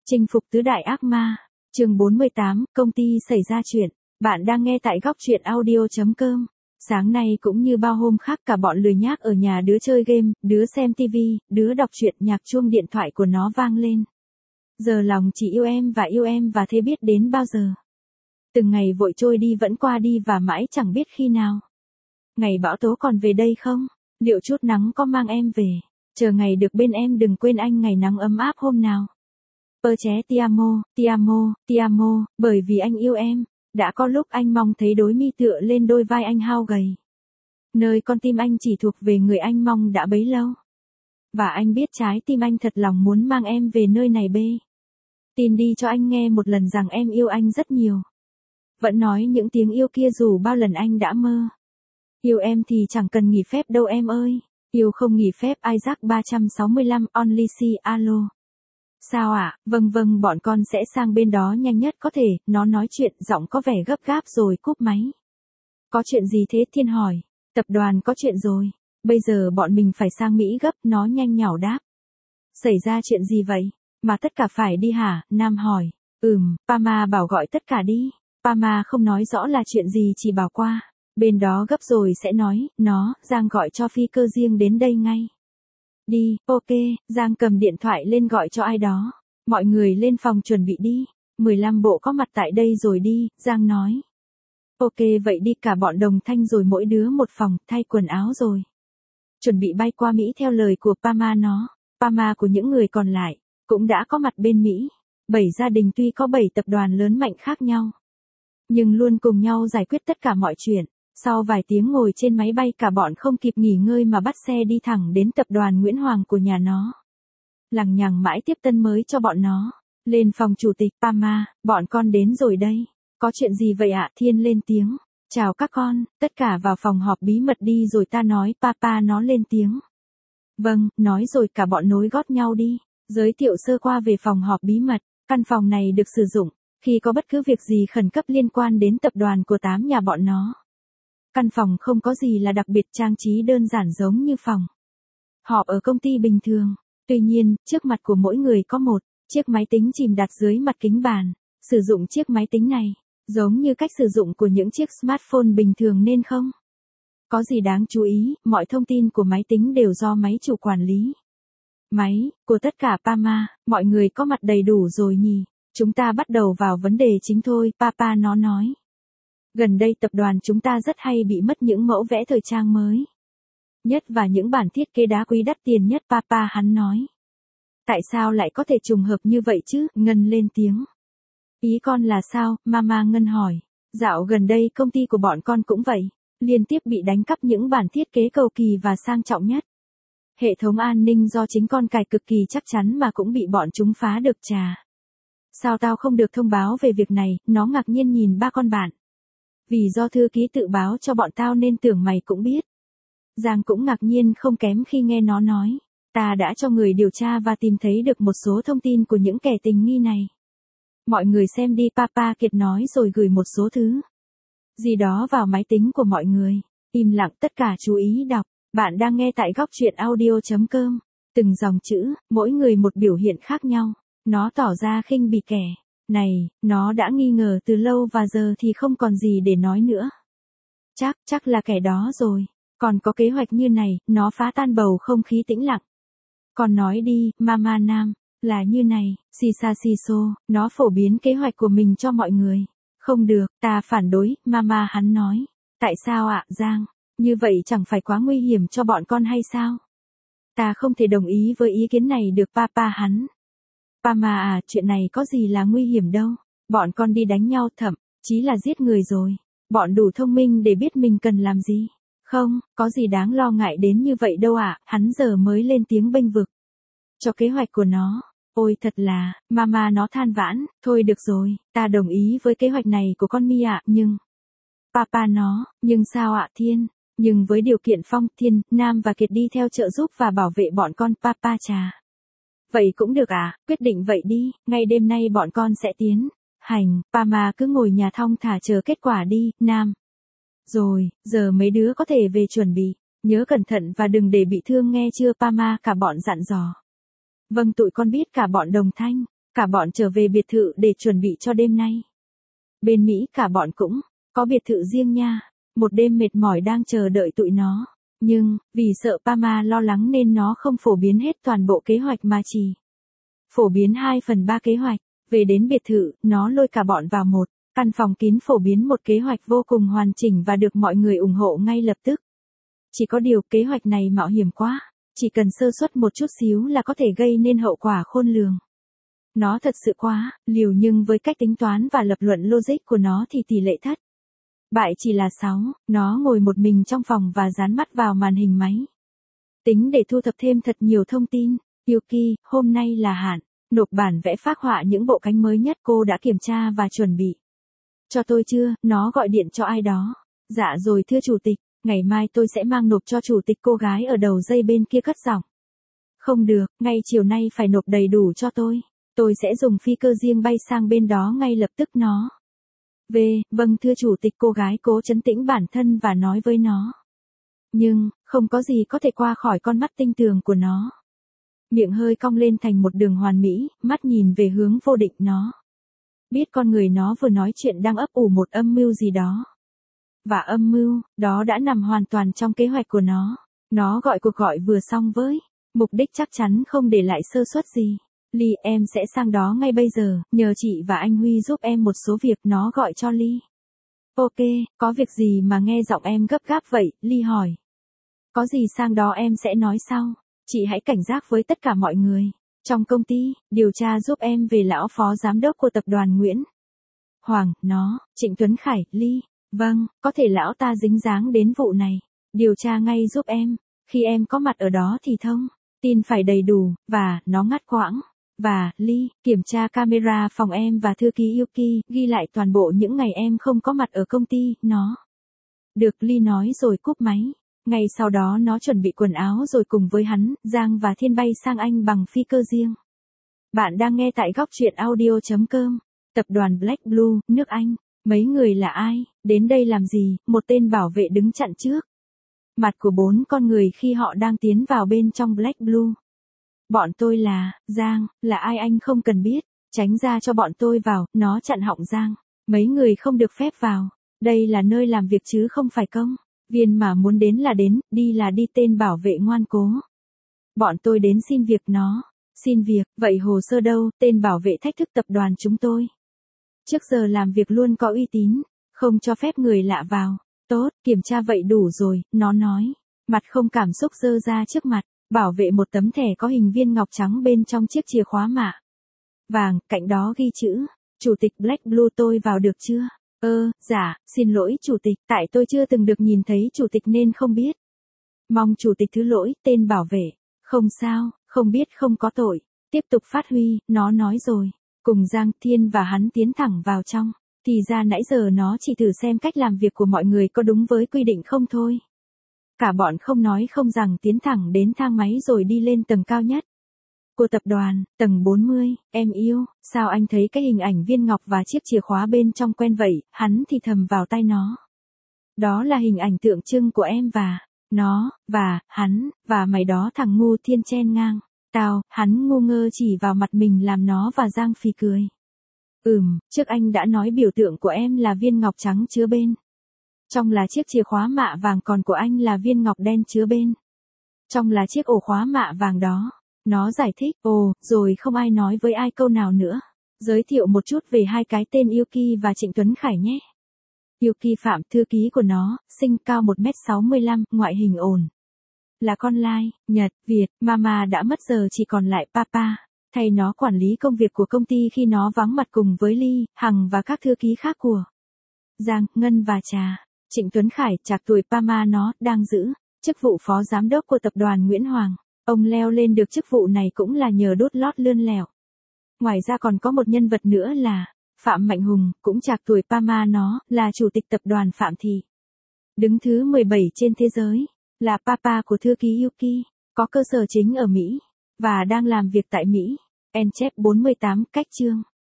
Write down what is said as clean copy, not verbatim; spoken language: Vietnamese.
Chinh phục tứ đại ác ma. Chương 48, công ty xảy ra chuyện. Bạn đang nghe tại góc truyện audio.com. Sáng nay cũng như bao hôm khác, cả bọn lười nhác ở nhà, đứa chơi game, đứa xem tivi, đứa đọc truyện. Nhạc chuông điện thoại của nó vang lên. Giờ lòng chỉ yêu em và thế biết đến bao giờ. Từng ngày vội trôi đi vẫn qua đi và mãi chẳng biết khi nào. Ngày bão tố còn về đây không? Liệu chút nắng có mang em về? Chờ ngày được bên em, đừng quên anh ngày nắng ấm áp hôm nào. Ché ti amo, bởi vì anh yêu em. Đã có lúc anh mong thấy đôi mi tựa lên đôi vai anh hao gầy. Nơi con tim anh chỉ thuộc về người anh mong đã bấy lâu. Và anh biết trái tim anh thật lòng muốn mang em về nơi này bê. Tin đi cho anh nghe một lần rằng em yêu anh rất nhiều. Vẫn nói những tiếng yêu kia dù bao lần anh đã mơ. Yêu em thì chẳng cần nghỉ phép đâu em ơi. Yêu không nghỉ phép. Isaac 365 Only See alo. Sao ạ? Vâng, bọn con sẽ sang bên đó nhanh nhất có thể. Nó nói chuyện giọng có vẻ gấp gáp rồi cúp máy. Có chuyện gì thế? Thiên hỏi. Tập đoàn có chuyện rồi. Bây giờ bọn mình phải sang Mỹ gấp. Nó nhanh nhảu đáp. Xảy ra chuyện gì vậy? Mà tất cả phải đi hả? Nam hỏi. Pama bảo gọi tất cả đi. Pama không nói rõ là chuyện gì, chỉ bảo qua. Bên đó gấp rồi sẽ nói. Giang gọi cho phi cơ riêng đến đây ngay. Đi, ok, Giang cầm điện thoại lên gọi cho ai đó. Mọi người lên phòng chuẩn bị đi. 15 bộ có mặt tại đây rồi đi, Giang nói. Ok vậy đi, cả bọn đồng thanh rồi mỗi đứa một phòng, thay quần áo rồi. Chuẩn bị bay qua Mỹ theo lời của Pama nó. Pama của những người còn lại, cũng đã có mặt bên Mỹ. 7 gia đình tuy có 7 tập đoàn lớn mạnh khác nhau. Nhưng luôn cùng nhau giải quyết tất cả mọi chuyện. Sau vài tiếng ngồi trên máy bay, cả bọn không kịp nghỉ ngơi mà bắt xe đi thẳng đến tập đoàn Nguyễn Hoàng của nhà nó. Lằng nhằng mãi tiếp tân mới cho bọn nó. Lên phòng chủ tịch. Pama, bọn con đến rồi đây. Có chuyện gì vậy ạ? Thiên lên tiếng. Chào các con, tất cả vào phòng họp bí mật đi rồi ta nói. Papa nó lên tiếng. Vâng, nói rồi cả bọn nối gót nhau đi. Giới thiệu sơ qua về phòng họp bí mật. Căn phòng này được sử dụng khi có bất cứ việc gì khẩn cấp liên quan đến tập đoàn của 8 nhà bọn nó. Căn phòng không có gì là đặc biệt, trang trí đơn giản giống như phòng họp ở công ty bình thường. Tuy nhiên, trước mặt của mỗi người có một chiếc máy tính chìm đặt dưới mặt kính bàn. Sử dụng chiếc máy tính này giống như cách sử dụng của những chiếc smartphone bình thường nên không có gì đáng chú ý. Mọi thông tin của máy tính đều do máy chủ quản lý. Máy của tất cả. Pama, mọi người có mặt đầy đủ rồi nhỉ? Chúng ta bắt đầu vào vấn đề chính thôi. Papa nó nói. Gần đây tập đoàn chúng ta rất hay bị mất những mẫu vẽ thời trang mới nhất và những bản thiết kế đá quý đắt tiền nhất. Papa hắn nói. Tại sao lại có thể trùng hợp như vậy chứ? Ngân lên tiếng. Ý con là sao? Mama Ngân hỏi. Dạo gần đây công ty của bọn con cũng vậy. Liên tiếp bị đánh cắp những bản thiết kế cầu kỳ và sang trọng nhất. Hệ thống an ninh do chính con cài cực kỳ chắc chắn mà cũng bị bọn chúng phá được. Chà. Sao tao không được thông báo về việc này? Nó ngạc nhiên nhìn ba con bạn. Vì do thư ký tự báo cho bọn tao nên tưởng mày cũng biết. Giang cũng ngạc nhiên không kém khi nghe nó nói. Ta đã cho người điều tra và tìm thấy được một số thông tin của những kẻ tình nghi này. Mọi người xem đi. Papa Kiệt nói rồi gửi một số thứ gì đó vào máy tính của mọi người. Im lặng, tất cả chú ý đọc. Bạn đang nghe tại góc truyện audio.com. Từng dòng chữ, mỗi người một biểu hiện khác nhau. Nó tỏ ra khinh bỉ kẻ này. Nó đã nghi ngờ từ lâu và giờ thì không còn gì để nói nữa. Chắc là kẻ đó rồi. Còn có kế hoạch như này. Nó phá tan bầu không khí tĩnh lặng. Còn nói đi, Mama Nam. Là như này. Siso. Nó phổ biến kế hoạch của mình cho mọi người. Không được, ta phản đối. Mama hắn nói. Tại sao ạ, Giang? Như vậy chẳng phải quá nguy hiểm cho bọn con hay sao? Ta không thể đồng ý với ý kiến này được. Papa hắn. Pama à, chuyện này có gì là nguy hiểm đâu. Bọn con đi đánh nhau, thậm chí là giết người rồi. Bọn đủ thông minh để biết mình cần làm gì. Không, có gì đáng lo ngại đến như vậy đâu ạ. Hắn giờ mới lên tiếng bênh vực cho kế hoạch của nó. Ôi thật là, Mama nó than vãn. Thôi được rồi, ta đồng ý với kế hoạch này của con Mi ạ. Nhưng Papa nó, nhưng sao ạ Thiên? Nhưng với điều kiện Phong, Thiên, Nam và Kiệt đi theo trợ giúp và bảo vệ bọn con. Papa chà. Vậy cũng được à? Quyết định vậy đi. Ngay đêm nay bọn con sẽ tiến hành. Pama cứ ngồi nhà thong thả chờ kết quả đi. Nam. Rồi, giờ mấy đứa có thể về chuẩn bị. Nhớ cẩn thận và đừng để bị thương nghe chưa? Pama cả bọn dặn dò. Vâng tụi con biết. Cả bọn đồng thanh. Cả bọn trở về biệt thự để chuẩn bị cho đêm nay. Bên Mỹ cả bọn cũng có biệt thự riêng nha. Một đêm mệt mỏi đang chờ đợi tụi nó. Nhưng, vì sợ Pama lo lắng nên nó không phổ biến hết toàn bộ kế hoạch mà chỉ phổ biến 2/3 kế hoạch. Về đến biệt thự, nó lôi cả bọn vào một căn phòng kín phổ biến một kế hoạch vô cùng hoàn chỉnh và được mọi người ủng hộ ngay lập tức. Chỉ có điều kế hoạch này mạo hiểm quá. Chỉ cần sơ suất một chút xíu là có thể gây nên hậu quả khôn lường. Nó thật sự quá liều nhưng với cách tính toán và lập luận logic của nó thì tỷ lệ thất bại chỉ là 6. Nó ngồi một mình trong phòng và dán mắt vào màn hình máy tính để thu thập thêm thật nhiều thông tin. Yuki, hôm nay là hạn nộp bản vẽ phác họa những bộ cánh mới nhất, cô đã kiểm tra và chuẩn bị cho tôi chưa? Nó gọi điện cho ai đó. Dạ rồi thưa chủ tịch, ngày mai tôi sẽ mang nộp cho chủ tịch. Cô gái ở đầu dây bên kia cất giọng. Không được, ngay chiều nay phải nộp đầy đủ cho tôi. Tôi sẽ dùng phi cơ riêng bay sang bên đó ngay lập tức. Nó vâng thưa chủ tịch. Cô gái cố trấn tĩnh bản thân và nói với nó. Nhưng, không có gì có thể qua khỏi con mắt tinh tường của nó. Miệng hơi cong lên thành một đường hoàn mỹ, mắt nhìn về hướng vô định. Nó biết con người nó vừa nói chuyện đang ấp ủ một âm mưu gì đó. Và âm mưu, đó đã nằm hoàn toàn trong kế hoạch của nó. Nó gọi cuộc gọi vừa xong với mục đích chắc chắn không để lại sơ suất gì. Ly, em sẽ sang đó ngay bây giờ, nhờ chị và anh Huy giúp em một số việc. Nó gọi cho Ly. Ok, có việc gì mà nghe giọng em gấp gáp vậy? Ly hỏi. Có gì sang đó em sẽ nói sau. Chị hãy cảnh giác với tất cả mọi người trong công ty, điều tra giúp em về lão phó giám đốc của tập đoàn Nguyễn Hoàng. Nó, Trịnh Tuấn Khải. Ly, vâng, có thể lão ta dính dáng đến vụ này. Điều tra ngay giúp em. Khi em có mặt ở đó thì thông tin phải đầy đủ, và, nó ngắt quãng. Và, Ly, kiểm tra camera phòng em và thư ký Yuki, ghi lại toàn bộ những ngày em không có mặt ở công ty. Nó được, Ly nói rồi cúp máy. Ngay sau đó nó chuẩn bị quần áo rồi cùng với hắn, Giang và Thiên bay sang Anh bằng phi cơ riêng. Bạn đang nghe tại góc truyện audio.com. Tập đoàn Black Blue, nước Anh. Mấy người là ai? Đến đây làm gì? Một tên bảo vệ đứng chặn trước mặt của 4 con người khi họ đang tiến vào bên trong Black Blue. Bọn tôi là, Giang, là ai anh không cần biết. Tránh ra cho bọn tôi vào. Nó chặn họng Giang. Mấy người không được phép vào. Đây là nơi làm việc chứ không phải công viên mà muốn đến là đến, đi là đi. Tên bảo vệ ngoan cố. Bọn tôi đến xin việc. Nó xin việc, vậy hồ sơ đâu? Tên bảo vệ thách thức tập đoàn chúng tôi. Trước giờ làm việc luôn có uy tín, không cho phép người lạ vào. Tốt, kiểm tra vậy đủ rồi, nó nói. Mặt không cảm xúc giơ ra trước mặt, bảo vệ một tấm thẻ có hình viên ngọc trắng bên trong chiếc chìa khóa mạ vàng, cạnh đó ghi chữ, Chủ tịch Black Blue. Tôi vào được chưa? Dạ, xin lỗi chủ tịch, tại tôi chưa từng được nhìn thấy chủ tịch nên không biết. Mong chủ tịch thứ lỗi. Tên bảo vệ. Không sao, không biết không có tội. Tiếp tục phát huy, nó nói rồi. Cùng Giang, Thiên và hắn tiến thẳng vào trong. Thì ra nãy giờ nó chỉ thử xem cách làm việc của mọi người có đúng với quy định không thôi. Cả bọn không nói không rằng tiến thẳng đến thang máy rồi đi lên tầng cao nhất của tập đoàn, tầng 40. Em yêu, sao anh thấy cái hình ảnh viên ngọc và chiếc chìa khóa bên trong quen vậy? Hắn thì thầm vào tai nó. Đó là hình ảnh tượng trưng của em và nó, và hắn, và mày đó. Thằng ngu. Thiên chen ngang. Tao, hắn ngu ngơ chỉ vào mặt mình làm nó và Giang phì cười. Trước anh đã nói biểu tượng của em là viên ngọc trắng chứa bên trong là chiếc chìa khóa mạ vàng, còn của anh là viên ngọc đen chứa bên trong là chiếc ổ khóa mạ vàng đó. Nó giải thích. Rồi không ai nói với ai câu nào nữa. Giới thiệu một chút về hai cái tên Yuki và Trịnh Tuấn Khải nhé. Yuki Phạm, thư ký của nó, sinh cao 1m65, ngoại hình ổn. Là con lai, Nhật, Việt. Mama đã mất giờ chỉ còn lại Papa. Thay nó quản lý công việc của công ty khi nó vắng mặt cùng với Ly, Hằng và các thư ký khác của Giang, Ngân và Trà. Trịnh Tuấn Khải, trạc tuổi Pama, nó đang giữ chức vụ phó giám đốc của tập đoàn Nguyễn Hoàng. Ông leo lên được chức vụ này cũng là nhờ đút lót lươn lẹo. Ngoài ra còn có một nhân vật nữa là Phạm Mạnh Hùng, cũng trạc tuổi Pama, nó là chủ tịch tập đoàn Phạm Thị. Đứng thứ 17 trên thế giới, là Papa của thư ký Yuki, có cơ sở chính ở Mỹ và đang làm việc tại Mỹ. En chép 48. Cách chương